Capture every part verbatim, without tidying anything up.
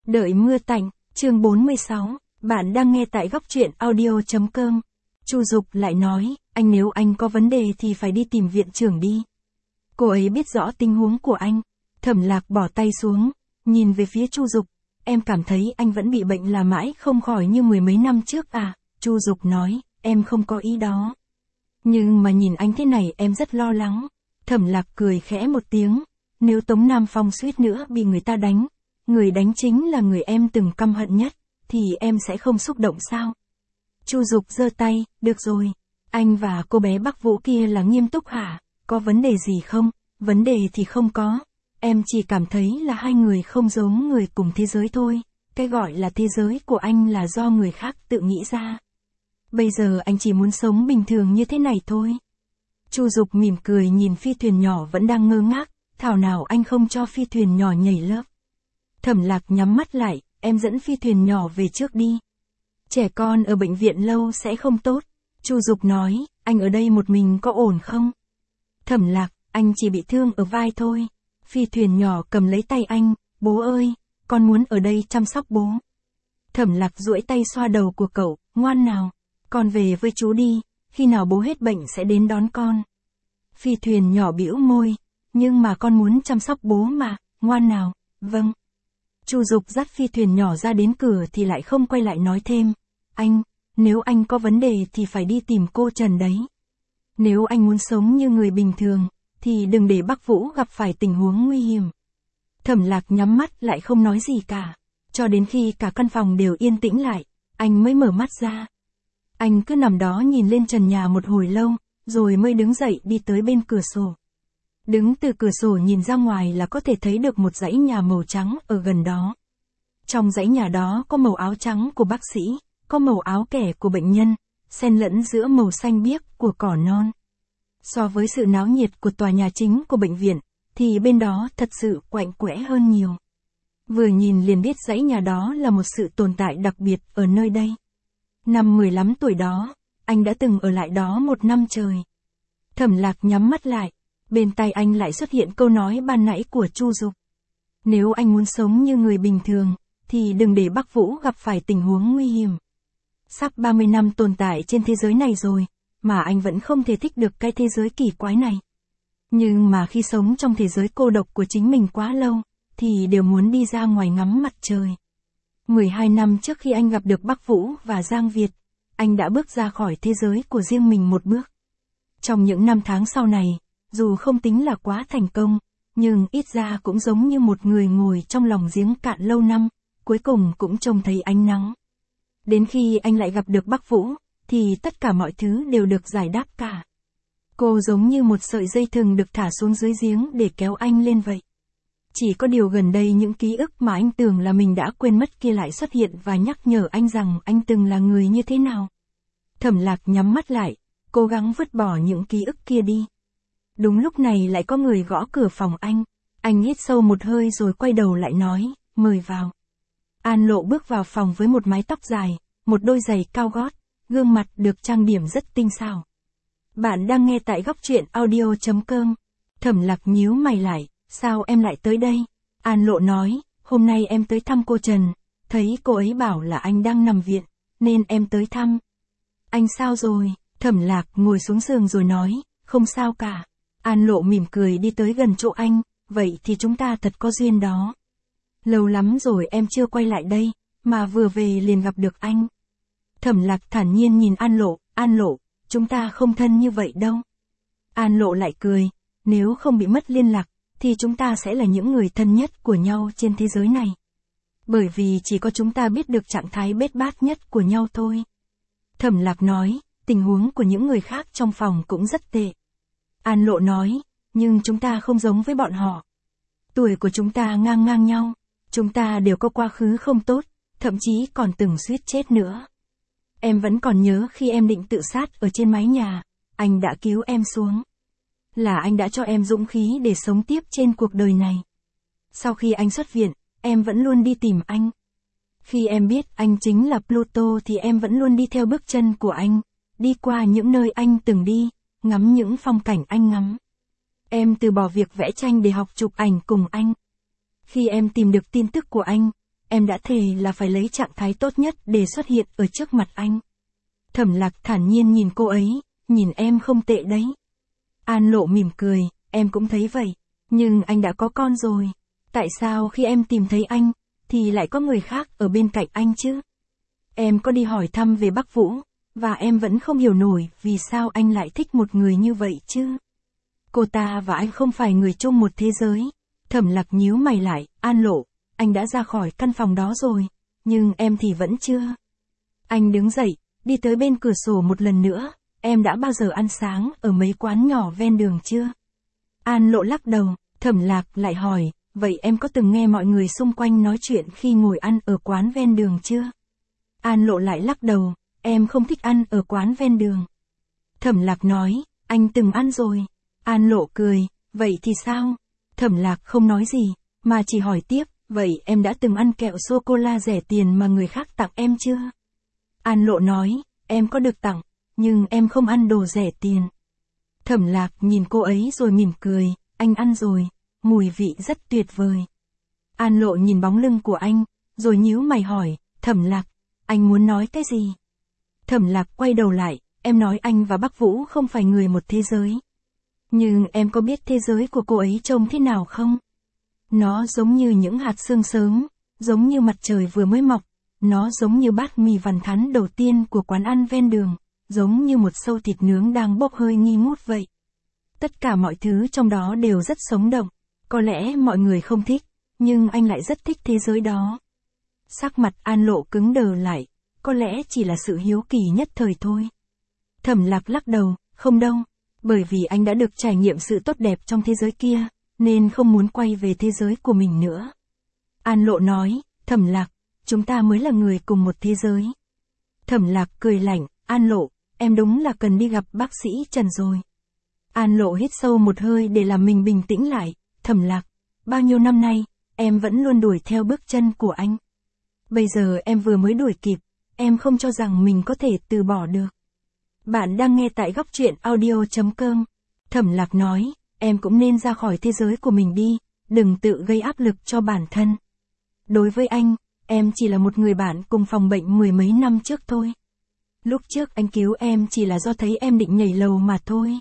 Đợi mưa tạnh, chương bốn mươi sáu, bạn đang nghe tại góc truyện audio chấm com. Chu Dục lại nói, anh nếu anh có vấn đề thì phải đi tìm viện trưởng đi. Cô ấy biết rõ tình huống của anh. Thẩm Lạc bỏ tay xuống, nhìn về phía Chu Dục, em cảm thấy anh vẫn bị bệnh là mãi không khỏi như mười mấy năm trước à? Chu Dục nói, em không có ý đó. Nhưng mà nhìn anh thế này em rất lo lắng. Thẩm Lạc cười khẽ một tiếng, nếu Tống Nam Phong suýt nữa bị người ta đánh, người đánh chính là người em từng căm hận nhất, thì em sẽ không xúc động sao? Chu Dục giơ tay, được rồi, anh và cô bé Bắc Vũ kia là nghiêm túc hả? Có vấn đề gì không? Vấn đề thì không có, em chỉ cảm thấy là hai người không giống người cùng thế giới thôi, cái gọi là thế giới của anh là do người khác tự nghĩ ra. Bây giờ anh chỉ muốn sống bình thường như thế này thôi. Chu Dục mỉm cười nhìn phi thuyền nhỏ vẫn đang ngơ ngác, thảo nào anh không cho phi thuyền nhỏ nhảy lớp. Thẩm Lạc nhắm mắt lại, em dẫn phi thuyền nhỏ về trước đi. Trẻ con ở bệnh viện lâu sẽ không tốt. Chu Dục nói, anh ở đây một mình có ổn không? Thẩm Lạc, anh chỉ bị thương ở vai thôi. Phi thuyền nhỏ cầm lấy tay anh, bố ơi, con muốn ở đây chăm sóc bố. Thẩm Lạc duỗi tay xoa đầu của cậu, ngoan nào, con về với chú đi, khi nào bố hết bệnh sẽ đến đón con. Phi thuyền nhỏ bĩu môi, nhưng mà con muốn chăm sóc bố mà, ngoan nào, vâng. Chu Dục dắt phi thuyền nhỏ ra đến cửa thì lại không quay lại nói thêm, anh, nếu anh có vấn đề thì phải đi tìm cô Trần đấy. Nếu anh muốn sống như người bình thường, thì đừng để Bắc Vũ gặp phải tình huống nguy hiểm. Thẩm Lạc nhắm mắt lại không nói gì cả, cho đến khi cả căn phòng đều yên tĩnh lại, anh mới mở mắt ra. Anh cứ nằm đó nhìn lên trần nhà một hồi lâu, rồi mới đứng dậy đi tới bên cửa sổ. Đứng từ cửa sổ nhìn ra ngoài là có thể thấy được một dãy nhà màu trắng ở gần đó. Trong dãy nhà đó có màu áo trắng của bác sĩ, có màu áo kẻ của bệnh nhân, xen lẫn giữa màu xanh biếc của cỏ non. So với sự náo nhiệt của tòa nhà chính của bệnh viện, thì bên đó thật sự quạnh quẽ hơn nhiều. Vừa nhìn liền biết dãy nhà đó là một sự tồn tại đặc biệt ở nơi đây. Năm mười lăm tuổi đó, anh đã từng ở lại đó một năm trời. Thẩm Lạc nhắm mắt lại, bên tai anh lại xuất hiện câu nói ban nãy của Chu Dục. Nếu anh muốn sống như người bình thường, thì đừng để Bắc Vũ gặp phải tình huống nguy hiểm. Sắp ba mươi năm tồn tại trên thế giới này rồi, mà anh vẫn không thể thích được cái thế giới kỳ quái này. Nhưng mà khi sống trong thế giới cô độc của chính mình quá lâu, thì đều muốn đi ra ngoài ngắm mặt trời. mười hai năm trước khi anh gặp được Bắc Vũ và Giang Việt, anh đã bước ra khỏi thế giới của riêng mình một bước. Trong những năm tháng sau này, dù không tính là quá thành công, nhưng ít ra cũng giống như một người ngồi trong lòng giếng cạn lâu năm, cuối cùng cũng trông thấy ánh nắng. Đến khi anh lại gặp được Bắc Vũ, thì tất cả mọi thứ đều được giải đáp cả. Cô giống như một sợi dây thừng được thả xuống dưới giếng để kéo anh lên vậy. Chỉ có điều gần đây những ký ức mà anh tưởng là mình đã quên mất kia lại xuất hiện và nhắc nhở anh rằng anh từng là người như thế nào. Thẩm Lạc nhắm mắt lại, cố gắng vứt bỏ những ký ức kia đi. Đúng lúc này lại có người gõ cửa phòng anh. Anh hít sâu một hơi rồi quay đầu lại nói, mời vào. An Lộ bước vào phòng với một mái tóc dài, một đôi giày cao gót, gương mặt được trang điểm rất tinh xảo. Bạn đang nghe tại góc truyện audio chấm com. Thẩm Lạc nhíu mày lại, sao em lại tới đây? An Lộ nói, hôm nay em tới thăm cô Trần, thấy cô ấy bảo là anh đang nằm viện, nên em tới thăm. Anh sao rồi? Thẩm Lạc ngồi xuống giường rồi nói, không sao cả. An Lộ mỉm cười đi tới gần chỗ anh, vậy thì chúng ta thật có duyên đó. Lâu lắm rồi em chưa quay lại đây, mà vừa về liền gặp được anh. Thẩm Lạc thản nhiên nhìn An Lộ, An Lộ, chúng ta không thân như vậy đâu. An Lộ lại cười, nếu không bị mất liên lạc, thì chúng ta sẽ là những người thân nhất của nhau trên thế giới này. Bởi vì chỉ có chúng ta biết được trạng thái bết bát nhất của nhau thôi. Thẩm Lạc nói, tình huống của những người khác trong phòng cũng rất tệ. An Lộ nói, nhưng chúng ta không giống với bọn họ. Tuổi của chúng ta ngang ngang nhau, chúng ta đều có quá khứ không tốt, thậm chí còn từng suýt chết nữa. Em vẫn còn nhớ khi em định tự sát ở trên mái nhà, anh đã cứu em xuống. Là anh đã cho em dũng khí để sống tiếp trên cuộc đời này. Sau khi anh xuất viện, em vẫn luôn đi tìm anh. Khi em biết anh chính là Pluto thì em vẫn luôn đi theo bước chân của anh, đi qua những nơi anh từng đi, ngắm những phong cảnh anh ngắm. Em từ bỏ việc vẽ tranh để học chụp ảnh cùng anh. Khi em tìm được tin tức của anh, em đã thề là phải lấy trạng thái tốt nhất để xuất hiện ở trước mặt anh. Thẩm Lạc thản nhiên nhìn cô ấy, nhìn em không tệ đấy. An Lộ mỉm cười, em cũng thấy vậy, nhưng anh đã có con rồi. Tại sao khi em tìm thấy anh, thì lại có người khác ở bên cạnh anh chứ? Em có đi hỏi thăm về Bắc Vũ, và em vẫn không hiểu nổi vì sao anh lại thích một người như vậy chứ. Cô ta và anh không phải người chung một thế giới. Thẩm Lạc nhíu mày lại, An Lộ, anh đã ra khỏi căn phòng đó rồi, nhưng em thì vẫn chưa. Anh đứng dậy, đi tới bên cửa sổ một lần nữa, em đã bao giờ ăn sáng ở mấy quán nhỏ ven đường chưa? An Lộ lắc đầu, Thẩm Lạc lại hỏi, vậy em có từng nghe mọi người xung quanh nói chuyện khi ngồi ăn ở quán ven đường chưa? An Lộ lại lắc đầu, em không thích ăn ở quán ven đường. Thẩm Lạc nói, anh từng ăn rồi. An Lộ cười, vậy thì sao? Thẩm Lạc không nói gì, mà chỉ hỏi tiếp, vậy em đã từng ăn kẹo sô-cô-la rẻ tiền mà người khác tặng em chưa? An Lộ nói, em có được tặng, nhưng em không ăn đồ rẻ tiền. Thẩm Lạc nhìn cô ấy rồi mỉm cười, anh ăn rồi, mùi vị rất tuyệt vời. An Lộ nhìn bóng lưng của anh, rồi nhíu mày hỏi, Thẩm Lạc, anh muốn nói cái gì? Thẩm Lạc quay đầu lại, em nói anh và Bắc Vũ không phải người một thế giới. Nhưng em có biết thế giới của cô ấy trông thế nào không? Nó giống như những hạt sương sớm, giống như mặt trời vừa mới mọc, nó giống như bát mì vằn thắn đầu tiên của quán ăn ven đường, giống như một xâu thịt nướng đang bốc hơi nghi ngút vậy. Tất cả mọi thứ trong đó đều rất sống động, có lẽ mọi người không thích, nhưng anh lại rất thích thế giới đó. Sắc mặt An Lộ cứng đờ lại, có lẽ chỉ là sự hiếu kỳ nhất thời thôi. Thẩm Lạc lắc đầu, không đâu, bởi vì anh đã được trải nghiệm sự tốt đẹp trong thế giới kia, nên không muốn quay về thế giới của mình nữa. An Lộ nói, Thẩm Lạc, chúng ta mới là người cùng một thế giới. Thẩm Lạc cười lạnh, An Lộ, em đúng là cần đi gặp bác sĩ Trần rồi. An Lộ hít sâu một hơi để làm mình bình tĩnh lại, Thẩm Lạc, bao nhiêu năm nay, em vẫn luôn đuổi theo bước chân của anh. Bây giờ em vừa mới đuổi kịp, em không cho rằng mình có thể từ bỏ được. Bạn đang nghe tại góc truyện audio chấm com. Thẩm Lạc nói, em cũng nên ra khỏi thế giới của mình đi, đừng tự gây áp lực cho bản thân. Đối với anh, em chỉ là một người bạn cùng phòng bệnh mười mấy năm trước thôi. Lúc trước anh cứu em chỉ là do thấy em định nhảy lầu mà thôi.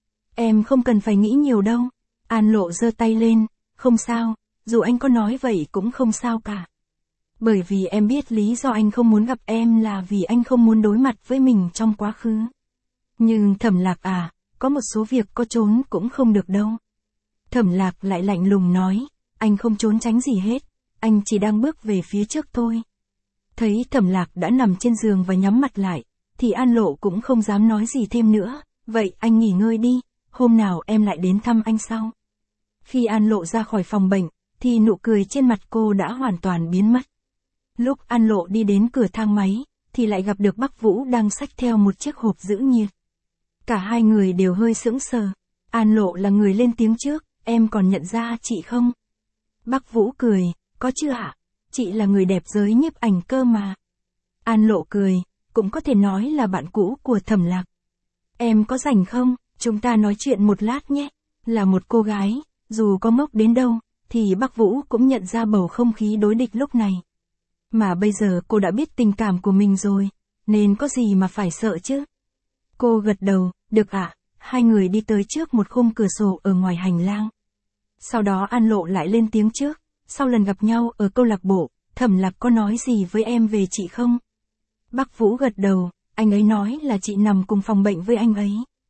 Em không cần phải nghĩ nhiều đâu. An Lộ giơ tay lên, không sao, dù anh có nói vậy cũng không sao cả. Bởi vì em biết lý do anh không muốn gặp em là vì anh không muốn đối mặt với mình trong quá khứ. Nhưng Thẩm Lạc à, có một số việc có trốn cũng không được đâu. Thẩm Lạc lại lạnh lùng nói, anh không trốn tránh gì hết, anh chỉ đang bước về phía trước thôi. Thấy Thẩm Lạc đã nằm trên giường và nhắm mặt lại, thì An Lộ cũng không dám nói gì thêm nữa, vậy anh nghỉ ngơi đi, hôm nào em lại đến thăm anh sau. Khi An Lộ ra khỏi phòng bệnh, thì nụ cười trên mặt cô đã hoàn toàn biến mất. Lúc An Lộ đi đến cửa thang máy, thì lại gặp được Bắc Vũ đang xách theo một chiếc hộp giữ nhiệt. Cả hai người đều hơi sững sờ. An Lộ là người lên tiếng trước, em còn nhận ra chị không? Bắc Vũ cười, có chứ ạ? Chị là người đẹp giới nhiếp ảnh cơ mà. An Lộ cười, cũng có thể nói là bạn cũ của Thẩm Lạc. Em có rảnh không? Chúng ta nói chuyện một lát nhé. Là một cô gái, dù có ngốc đến đâu, thì Bắc Vũ cũng nhận ra bầu không khí đối địch lúc này. Mà bây giờ cô đã biết tình cảm của mình rồi, nên có gì mà phải sợ chứ? Cô gật đầu, được ạ. Hai người đi tới trước một khung cửa sổ ở ngoài hành lang. Sau đó An Lộ lại lên tiếng trước, sau lần gặp nhau ở câu lạc bộ, Thẩm Lạc có nói gì với em về chị không? Bắc Vũ gật đầu, anh ấy nói là chị nằm cùng phòng bệnh với anh ấy.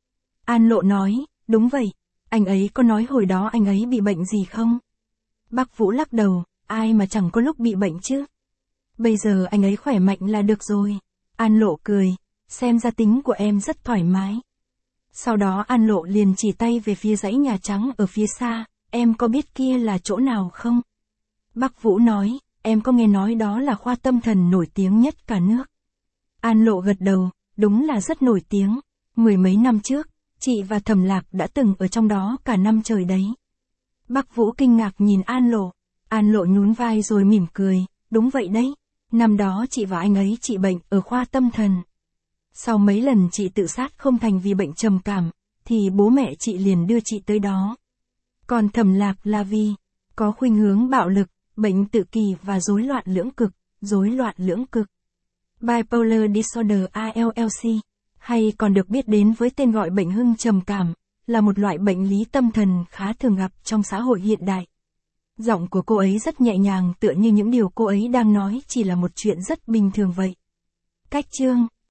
An Lộ nói, đúng vậy, anh ấy có nói hồi đó anh ấy bị bệnh gì không? Bắc Vũ lắc đầu, ai mà chẳng có lúc bị bệnh chứ? Bây giờ anh ấy khỏe mạnh là được rồi. An Lộ cười, xem ra tính của em rất thoải mái. Sau đó An Lộ liền chỉ tay về phía dãy nhà trắng ở phía xa, em có biết kia là chỗ nào không? Bắc Vũ nói, em có nghe nói đó là khoa tâm thần nổi tiếng nhất cả nước. An Lộ gật đầu, đúng là rất nổi tiếng. Mười mấy năm trước, chị và Thẩm Lạc đã từng ở trong đó cả năm trời đấy. Bắc Vũ kinh ngạc nhìn An Lộ. An Lộ nhún vai rồi mỉm cười, đúng vậy đấy. Năm đó chị và anh ấy trị bệnh ở khoa tâm thần. Sau mấy lần chị tự sát không thành vì bệnh trầm cảm, thì bố mẹ chị liền đưa chị tới đó. Còn Thẩm Lạc là vì có khuynh hướng bạo lực, bệnh tự kỷ và rối loạn lưỡng cực, rối loạn lưỡng cực. Bipolar disorder A L L C, hay còn được biết đến với tên gọi bệnh hưng trầm cảm, là một loại bệnh lý tâm thần khá thường gặp trong xã hội hiện đại. Giọng của cô ấy rất nhẹ nhàng, tựa như những điều cô ấy đang nói chỉ là một chuyện rất bình thường vậy. Cách chương